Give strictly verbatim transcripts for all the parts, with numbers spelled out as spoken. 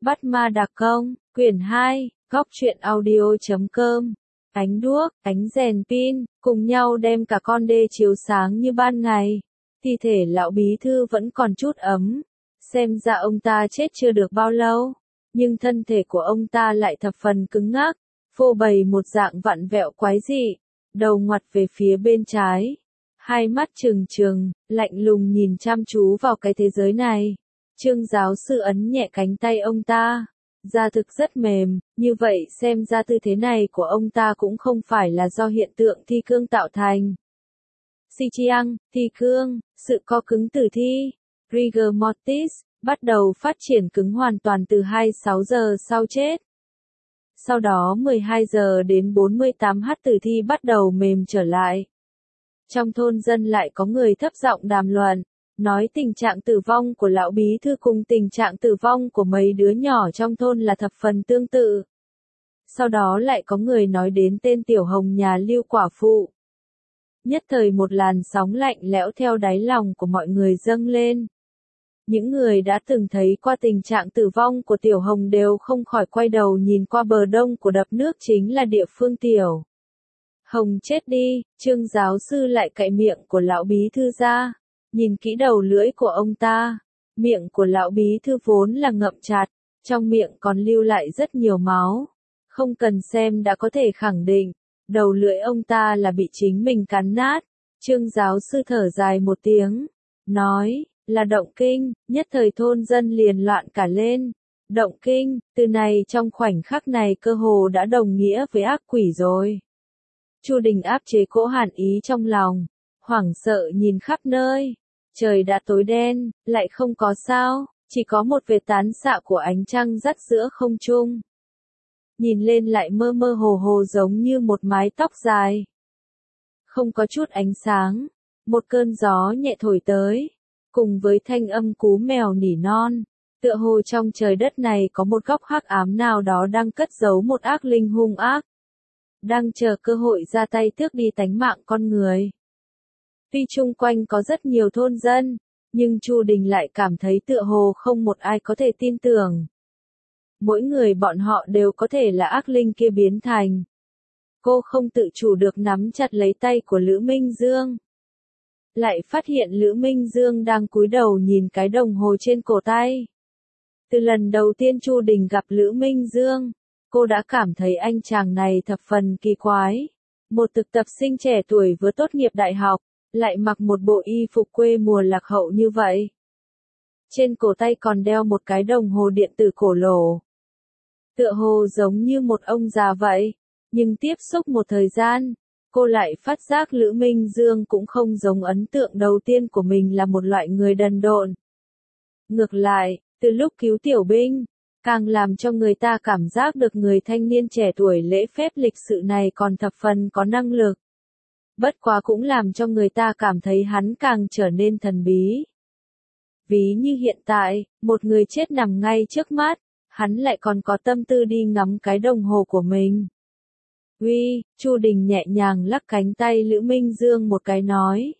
Bắt ma đặc công, quyển hai, góc truyện audio chấm com. Ánh đuốc, ánh rèn pin, cùng nhau đem cả con đê chiếu sáng như ban ngày. Thi thể lão bí thư vẫn còn chút ấm. Xem ra ông ta chết chưa được bao lâu. Nhưng thân thể của ông ta lại thập phần cứng ngắc, phô bày một dạng vặn vẹo quái dị. Đầu ngoặt về phía bên trái. Hai mắt trừng trừng, lạnh lùng nhìn chăm chú vào cái thế giới này. Trương giáo sư ấn nhẹ cánh tay ông ta. Da thực rất mềm, như vậy xem ra tư thế này của ông ta cũng không phải là do hiện tượng thi cương tạo thành. Si chiang, thi cương, sự co cứng tử thi, rigor mortis, bắt đầu phát triển cứng hoàn toàn từ hai mươi sáu giờ sau chết. Sau đó mười hai giờ đến bốn mươi tám h tử thi bắt đầu mềm trở lại. Trong thôn dân lại có người thấp giọng đàm luận, nói tình trạng tử vong của lão bí thư cùng tình trạng tử vong của mấy đứa nhỏ trong thôn là thập phần tương tự. Sau đó lại có người nói đến tên Tiểu Hồng nhà Lưu quả phụ. Nhất thời một làn sóng lạnh lẽo theo đáy lòng của mọi người dâng lên. Những người đã từng thấy qua tình trạng tử vong của Tiểu Hồng đều không khỏi quay đầu nhìn qua bờ đông của đập nước chính là địa phương Tiểu Hồng chết đi. Trương giáo sư lại cạy miệng của lão bí thư ra. Nhìn kỹ đầu lưỡi của ông ta, miệng của lão bí thư vốn là ngậm chặt, trong miệng còn lưu lại rất nhiều máu. Không cần xem đã có thể khẳng định, đầu lưỡi ông ta là bị chính mình cắn nát. Trương giáo sư thở dài một tiếng, nói, là động kinh, nhất thời thôn dân liền loạn cả lên. Động kinh, từ này trong khoảnh khắc này cơ hồ đã đồng nghĩa với ác quỷ rồi. Chu Đình áp chế cỗ hàn ý trong lòng, hoảng sợ nhìn khắp nơi. Trời đã tối đen, lại không có sao, chỉ có một vệt tán xạ của ánh trăng dắt giữa không trung. Nhìn lên lại mơ mơ hồ hồ giống như một mái tóc dài. Không có chút ánh sáng, một cơn gió nhẹ thổi tới, cùng với thanh âm cú mèo nỉ non, tựa hồ trong trời đất này có một góc hắc ám nào đó đang cất giấu một ác linh hung ác, đang chờ cơ hội ra tay tước đi tánh mạng con người. Tuy chung quanh có rất nhiều thôn dân, nhưng Chu Đình lại cảm thấy tựa hồ không một ai có thể tin tưởng. Mỗi người bọn họ đều có thể là ác linh kia biến thành. Cô không tự chủ được nắm chặt lấy tay của Lữ Minh Dương. Lại phát hiện Lữ Minh Dương đang cúi đầu nhìn cái đồng hồ trên cổ tay. Từ lần đầu tiên Chu Đình gặp Lữ Minh Dương, cô đã cảm thấy anh chàng này thập phần kỳ quái. Một thực tập sinh trẻ tuổi vừa tốt nghiệp đại học, lại mặc một bộ y phục quê mùa lạc hậu như vậy. Trên cổ tay còn đeo một cái đồng hồ điện tử cổ lồ. Tựa hồ giống như một ông già vậy, nhưng tiếp xúc một thời gian, cô lại phát giác Lữ Minh Dương cũng không giống ấn tượng đầu tiên của mình là một loại người đần độn. Ngược lại, từ lúc cứu tiểu binh, càng làm cho người ta cảm giác được người thanh niên trẻ tuổi lễ phép lịch sự này còn thập phần có năng lực. Bất quá cũng làm cho người ta cảm thấy hắn càng trở nên thần bí. Ví như hiện tại, một người chết nằm ngay trước mắt, hắn lại còn có tâm tư đi ngắm cái đồng hồ của mình. Uy, Chu Đình nhẹ nhàng lắc cánh tay Lữ Minh Dương một cái nói.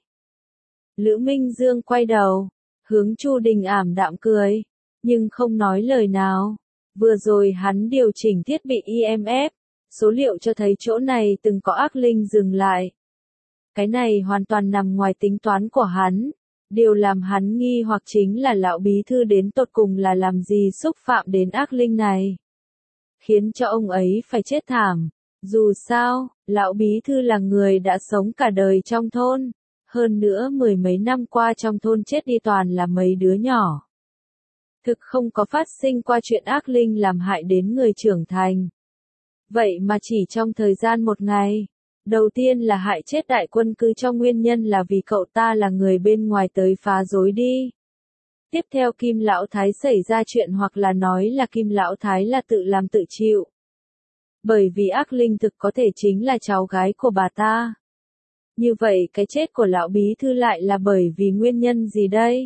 Lữ Minh Dương quay đầu, hướng Chu Đình ảm đạm cười, nhưng không nói lời nào. Vừa rồi hắn điều chỉnh thiết bị i em ép, số liệu cho thấy chỗ này từng có ác linh dừng lại. Cái này hoàn toàn nằm ngoài tính toán của hắn. Điều làm hắn nghi hoặc chính là lão bí thư đến tột cùng là làm gì xúc phạm đến ác linh này. Khiến cho ông ấy phải chết thảm. Dù sao, lão bí thư là người đã sống cả đời trong thôn. Hơn nữa mười mấy năm qua trong thôn chết đi toàn là mấy đứa nhỏ. Thực không có phát sinh qua chuyện ác linh làm hại đến người trưởng thành. Vậy mà chỉ trong thời gian một ngày. Đầu tiên là hại chết đại quân cư cho nguyên nhân là vì cậu ta là người bên ngoài tới phá rối đi. Tiếp theo Kim Lão Thái xảy ra chuyện hoặc là nói là Kim Lão Thái là tự làm tự chịu. Bởi vì ác linh thực có thể chính là cháu gái của bà ta. Như vậy cái chết của lão bí thư lại là bởi vì nguyên nhân gì đây?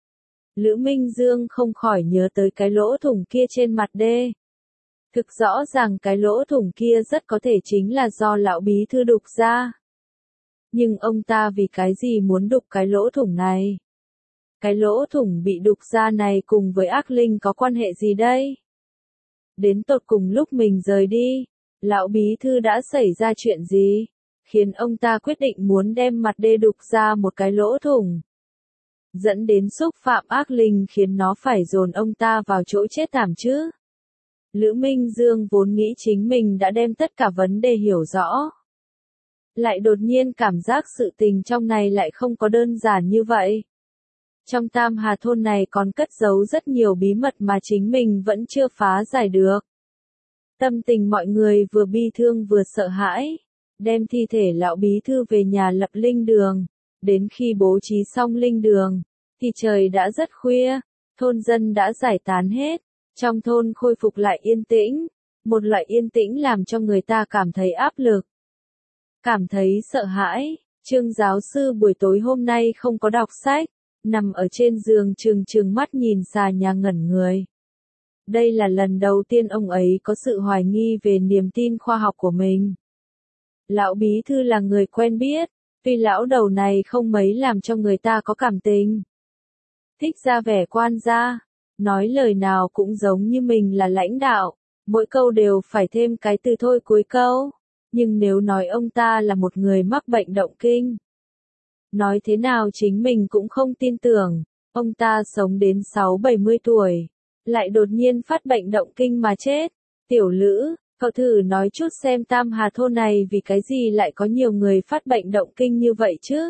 Lữ Minh Dương không khỏi nhớ tới cái lỗ thủng kia trên mặt đê. Thực rõ ràng cái lỗ thủng kia rất có thể chính là do lão bí thư đục ra. Nhưng ông ta vì cái gì muốn đục cái lỗ thủng này? Cái lỗ thủng bị đục ra này cùng với ác linh có quan hệ gì đây? Đến tột cùng lúc mình rời đi, lão bí thư đã xảy ra chuyện gì, khiến ông ta quyết định muốn đem mặt đê đục ra một cái lỗ thủng, dẫn đến xúc phạm ác linh khiến nó phải dồn ông ta vào chỗ chết thảm chứ. Lữ Minh Dương vốn nghĩ chính mình đã đem tất cả vấn đề hiểu rõ. Lại đột nhiên cảm giác sự tình trong này lại không có đơn giản như vậy. Trong Tam Hà thôn này còn cất giấu rất nhiều bí mật mà chính mình vẫn chưa phá giải được. Tâm tình mọi người vừa bi thương vừa sợ hãi, đem thi thể lão bí thư về nhà lập linh đường. Đến khi bố trí xong linh đường, thì trời đã rất khuya, thôn dân đã giải tán hết, trong thôn khôi phục lại yên tĩnh, một loại yên tĩnh làm cho người ta cảm thấy áp lực, cảm thấy sợ hãi. Trương giáo sư buổi tối hôm nay không có đọc sách, nằm ở trên giường trừng trừng mắt nhìn xà nhà ngẩn người. Đây là lần đầu tiên ông ấy có sự hoài nghi về niềm tin khoa học của mình. Lão bí thư là người quen biết, tuy lão đầu này không mấy làm cho người ta có cảm tình. Thích ra vẻ quan gia, nói lời nào cũng giống như mình là lãnh đạo, mỗi câu đều phải thêm cái từ thôi cuối câu. Nhưng nếu nói ông ta là một người mắc bệnh động kinh, nói thế nào chính mình cũng không tin tưởng. Ông ta sống đến sáu bảy mươi tuổi, lại đột nhiên phát bệnh động kinh mà chết. Tiểu Lữ, cậu thử nói chút xem Tam Hà thôn này vì cái gì lại có nhiều người phát bệnh động kinh như vậy chứ?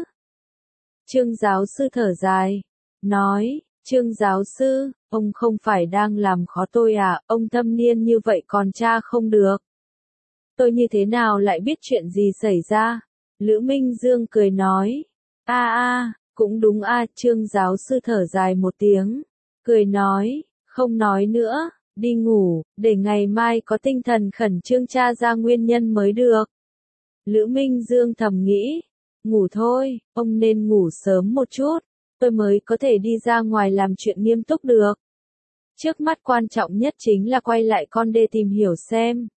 Trương giáo sư thở dài, nói, Trương giáo sư, ông không phải đang làm khó tôi à, ông thâm niên như vậy còn tra không được. Tôi như thế nào lại biết chuyện gì xảy ra? Lữ Minh Dương cười nói, a a, cũng đúng a. Trương giáo sư thở dài một tiếng, cười nói, không nói nữa, đi ngủ, để ngày mai có tinh thần khẩn trương tra ra nguyên nhân mới được. Lữ Minh Dương thầm nghĩ, ngủ thôi, ông nên ngủ sớm một chút, tôi mới có thể đi ra ngoài làm chuyện nghiêm túc được. Trước mắt quan trọng nhất chính là quay lại con đê tìm hiểu xem.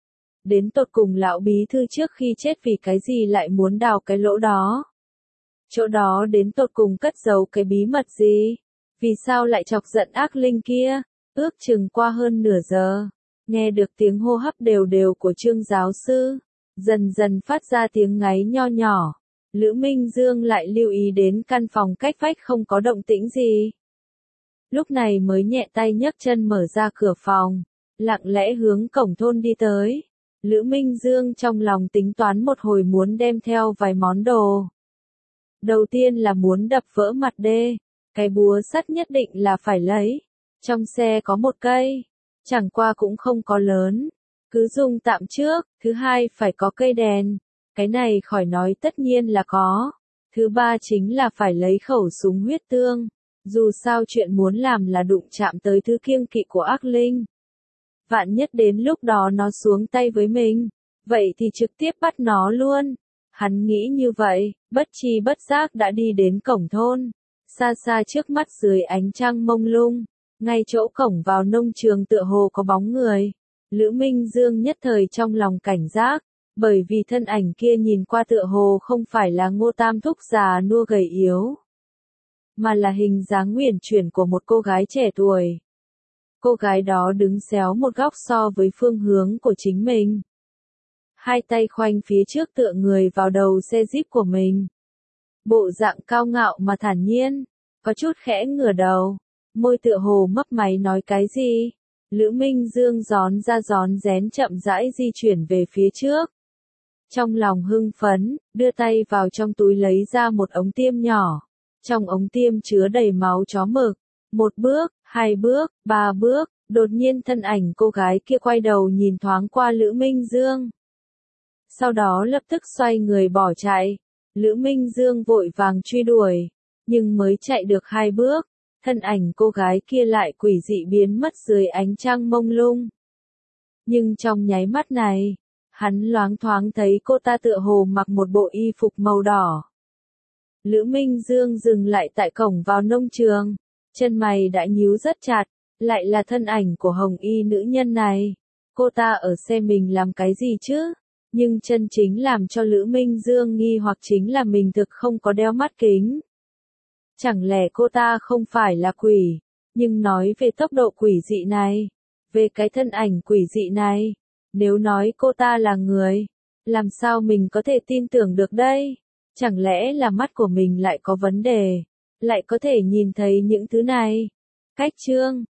Đến tột cùng lão bí thư trước khi chết vì cái gì lại muốn đào cái lỗ đó. Chỗ đó đến tột cùng cất giấu cái bí mật gì? Vì sao lại chọc giận ác linh kia? Ước chừng qua hơn nửa giờ, nghe được tiếng hô hấp đều đều của Trương giáo sư, dần dần phát ra tiếng ngáy nho nhỏ. Lữ Minh Dương lại lưu ý đến căn phòng cách vách không có động tĩnh gì. Lúc này mới nhẹ tay nhấc chân mở ra cửa phòng, lặng lẽ hướng cổng thôn đi tới. Lữ Minh Dương trong lòng tính toán một hồi muốn đem theo vài món đồ. Đầu tiên là muốn đập vỡ mặt đê, cái búa sắt nhất định là phải lấy. Trong xe có một cây, chẳng qua cũng không có lớn, cứ dùng tạm trước. Thứ hai phải có cây đèn, cái này khỏi nói tất nhiên là có. Thứ ba chính là phải lấy khẩu súng huyết tương, dù sao chuyện muốn làm là đụng chạm tới thứ kiêng kỵ của ác linh. Vạn nhất đến lúc đó nó xuống tay với mình, vậy thì trực tiếp bắt nó luôn. Hắn nghĩ như vậy, bất chi bất giác đã đi đến cổng thôn. Xa xa trước mắt dưới ánh trăng mông lung, ngay chỗ cổng vào nông trường tựa hồ có bóng người. Lữ Minh Dương nhất thời trong lòng cảnh giác, bởi vì thân ảnh kia nhìn qua tựa hồ không phải là Ngô Tam Thúc già nua gầy yếu, mà là hình dáng uyển chuyển của một cô gái trẻ tuổi. Cô gái đó đứng xéo một góc so với phương hướng của chính mình. Hai tay khoanh phía trước tựa người vào đầu xe Jeep của mình. Bộ dạng cao ngạo mà thản nhiên, có chút khẽ ngửa đầu, môi tựa hồ mấp máy nói cái gì. Lữ Minh Dương gión ra gión rén chậm rãi di chuyển về phía trước. Trong lòng hưng phấn, đưa tay vào trong túi lấy ra một ống tiêm nhỏ. Trong ống tiêm chứa đầy máu chó mực. Một bước, hai bước, ba bước, đột nhiên thân ảnh cô gái kia quay đầu nhìn thoáng qua Lữ Minh Dương. Sau đó lập tức xoay người bỏ chạy. Lữ Minh Dương vội vàng truy đuổi, nhưng mới chạy được hai bước, thân ảnh cô gái kia lại quỷ dị biến mất dưới ánh trăng mông lung. Nhưng trong nháy mắt này, hắn loáng thoáng thấy cô ta tựa hồ mặc một bộ y phục màu đỏ. Lữ Minh Dương dừng lại tại cổng vào nông trường, chân mày đã nhíu rất chặt, lại là thân ảnh của hồng y nữ nhân này. Cô ta ở xe mình làm cái gì chứ? Nhưng chân chính làm cho Lữ Minh Dương nghi hoặc chính là mình thực không có đeo mắt kính. Chẳng lẽ cô ta không phải là quỷ? Nhưng nói về tốc độ quỷ dị này, về cái thân ảnh quỷ dị này. Nếu nói cô ta là người, làm sao mình có thể tin tưởng được đây? Chẳng lẽ là mắt của mình lại có vấn đề, lại có thể nhìn thấy những thứ này? Cách chương